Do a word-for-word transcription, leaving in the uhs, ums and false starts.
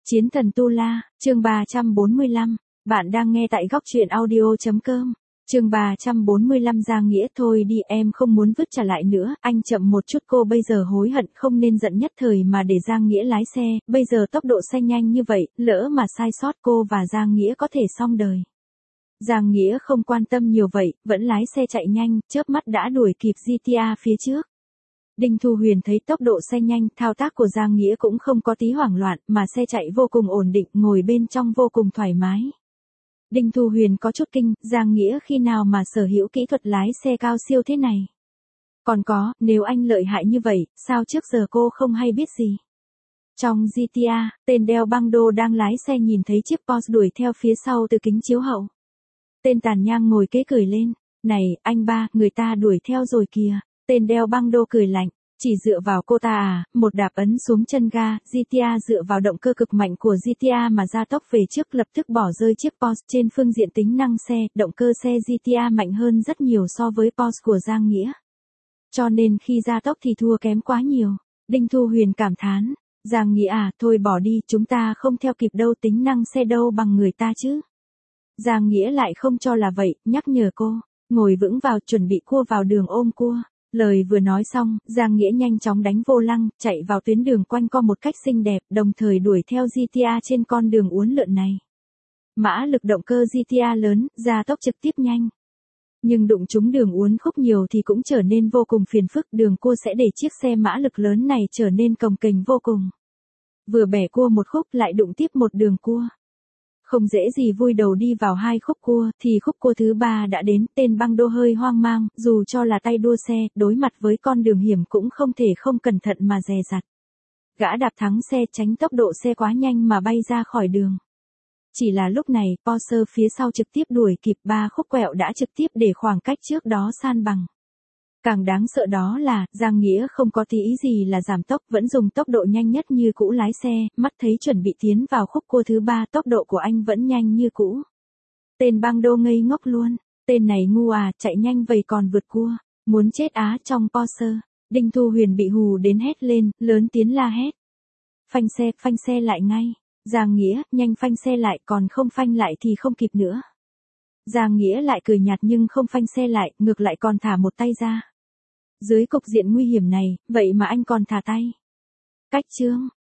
Chiến thần Tu La, chương ba trăm bốn mươi lăm, bạn đang nghe tại góc truyện audio.com. Chương ba trăm bốn mươi lăm Giang Nghĩa thôi đi em không muốn vứt trả lại nữa, anh chậm một chút cô bây giờ hối hận không nên giận nhất thời mà để Giang Nghĩa lái xe, bây giờ tốc độ xe nhanh như vậy, lỡ mà sai sót cô và Giang Nghĩa có thể xong đời. Giang Nghĩa không quan tâm nhiều vậy, vẫn lái xe chạy nhanh, chớp mắt đã đuổi kịp giê tê a phía trước. Đinh Thu Huyền thấy tốc độ xe nhanh, thao tác của Giang Nghĩa cũng không có tí hoảng loạn, mà xe chạy vô cùng ổn định, ngồi bên trong vô cùng thoải mái. Đinh Thu Huyền có chút kinh, Giang Nghĩa khi nào mà sở hữu kỹ thuật lái xe cao siêu thế này. Còn có, nếu anh lợi hại như vậy, sao trước giờ cô không hay biết gì. Trong giê tê a, tên đeo băng đô đang lái xe nhìn thấy chiếc Porsche đuổi theo phía sau từ kính chiếu hậu. Tên tàn nhang ngồi kế cười lên, này, anh ba, người ta đuổi theo rồi kìa. Tên đeo băng đô cười lạnh, chỉ dựa vào cô ta à, một đạp ấn xuống chân ga, giê tê a dựa vào động cơ cực mạnh của giê tê a mà gia tốc về trước lập tức bỏ rơi chiếc Porsche trên phương diện tính năng xe, động cơ xe giê tê a mạnh hơn rất nhiều so với Porsche của Giang Nghĩa. Cho nên khi gia tốc thì thua kém quá nhiều. Đinh Thu Huyền cảm thán, Giang Nghĩa à, thôi bỏ đi, chúng ta không theo kịp đâu, tính năng xe đâu bằng người ta chứ. Giang Nghĩa lại không cho là vậy, nhắc nhở cô, ngồi vững vào chuẩn bị cua vào đường ôm cua. Lời vừa nói xong, Giang Nghĩa nhanh chóng đánh vô lăng, chạy vào tuyến đường quanh co một cách xinh đẹp, đồng thời đuổi theo giê tê a trên con đường uốn lượn này. Mã lực động cơ giê tê a lớn, gia tốc trực tiếp nhanh. Nhưng đụng trúng đường uốn khúc nhiều thì cũng trở nên vô cùng phiền phức, đường cua sẽ để chiếc xe mã lực lớn này trở nên cồng kềnh vô cùng. Vừa bẻ cua một khúc lại đụng tiếp một đường cua. Không dễ gì vui đầu đi vào hai khúc cua, thì khúc cua thứ ba đã đến, tên băng đô hơi hoang mang, dù cho là tay đua xe, đối mặt với con đường hiểm cũng không thể không cẩn thận mà dè dặt. Gã đạp thắng xe tránh tốc độ xe quá nhanh mà bay ra khỏi đường. Chỉ là lúc này, Porsche phía sau trực tiếp đuổi kịp, ba khúc quẹo đã trực tiếp để khoảng cách trước đó san bằng. Càng đáng sợ đó là, Giang Nghĩa không có tí ý gì là giảm tốc, vẫn dùng tốc độ nhanh nhất như cũ lái xe, mắt thấy chuẩn bị tiến vào khúc cua thứ ba, tốc độ của anh vẫn nhanh như cũ. Tên băng đô ngây ngốc luôn, tên này ngu à, chạy nhanh vậy còn vượt cua, muốn chết á. Trong Porsche, Đinh Thu Huyền bị hù đến hét lên, lớn tiếng la hét. Phanh xe, phanh xe lại ngay, Giang Nghĩa, nhanh phanh xe lại, còn không phanh lại thì không kịp nữa. Giang Nghĩa lại cười nhạt nhưng không phanh xe lại, ngược lại còn thả một tay ra. Dưới cục diện nguy hiểm này, vậy mà anh còn thả tay. Cách chương,